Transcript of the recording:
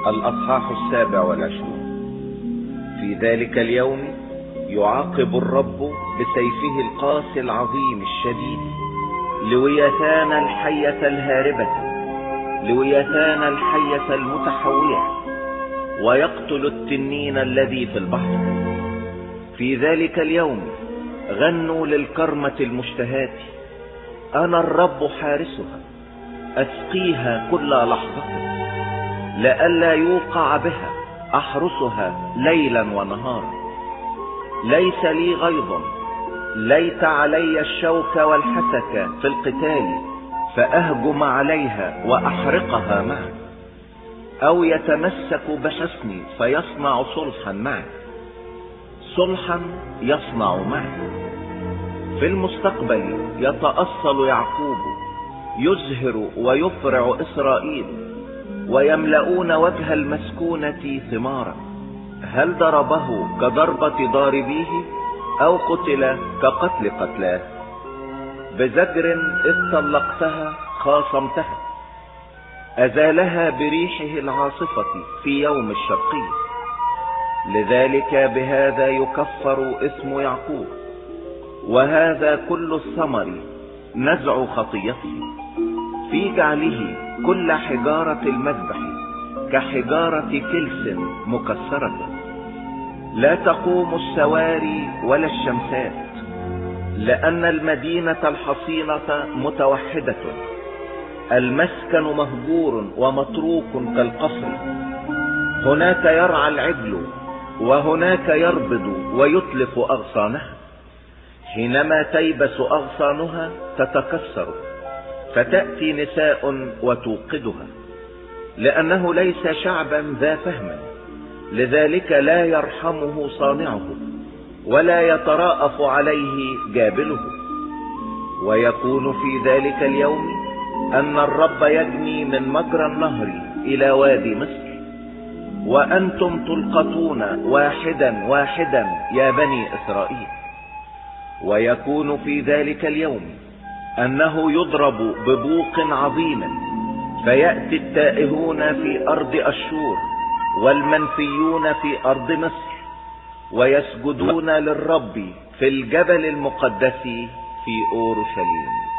الأصحاح 27. في ذلك اليوم يعاقب الرب بسيفه القاسي العظيم الشديد لويتان الحية الهاربة، لويتان الحية المتحوية، ويقتل التنين الذي في البحر. في ذلك اليوم غنوا للكرمة المشتهاة: أنا الرب حارسها، أسقيها كل لحظة، لئلا يوقع بها، أحرسها ليلا ونهارا. ليس لي غيظ، ليت علي الشوك والحسك في القتال فأهجم عليها وأحرقها معي، أو يتمسك بحصني فيصنع صلحا معي، صلحا يصنع معي. في المستقبل يتأصل يعقوب، يزهر ويفرع إسرائيل، ويملؤون وجه المسكونة ثمارا. هل ضربه كضربة ضاربيه، أو قتل كقتل قتلاه؟ بزجر إذ طلقتها خاصمتها، أزالها بريحه العاصفة في يوم الشرقي. لذلك بهذا يكفر اسم يعقوب، وهذا كل الثمر نزع خطيته، في جعله كل حجارة المذبح كحجارة كلس مكسرة. لا تقوم السواري ولا الشمسات، لأن المدينة الحصينة متوحدة، المسكن مهجور ومتروك كالقصر. هناك يرعى العجل، وهناك يربض ويتلف أغصانها. حينما تيبس أغصانها تتكسر، فتأتي نساء وتوقدها، لأنه ليس شعبا ذا فهم، لذلك لا يرحمه صانعه، ولا يتراءف عليه جابله. ويكون في ذلك اليوم أن الرب يجني من مجرى النهر إلى وادي مصر، وأنتم تلقطون واحدا واحدا يا بني إسرائيل. ويكون في ذلك اليوم أنه يضرب ببوق عظيم، فيأتي التائهون في أرض أشور والمنفيون في أرض مصر، ويسجدون للرب في الجبل المقدس في أورشليم.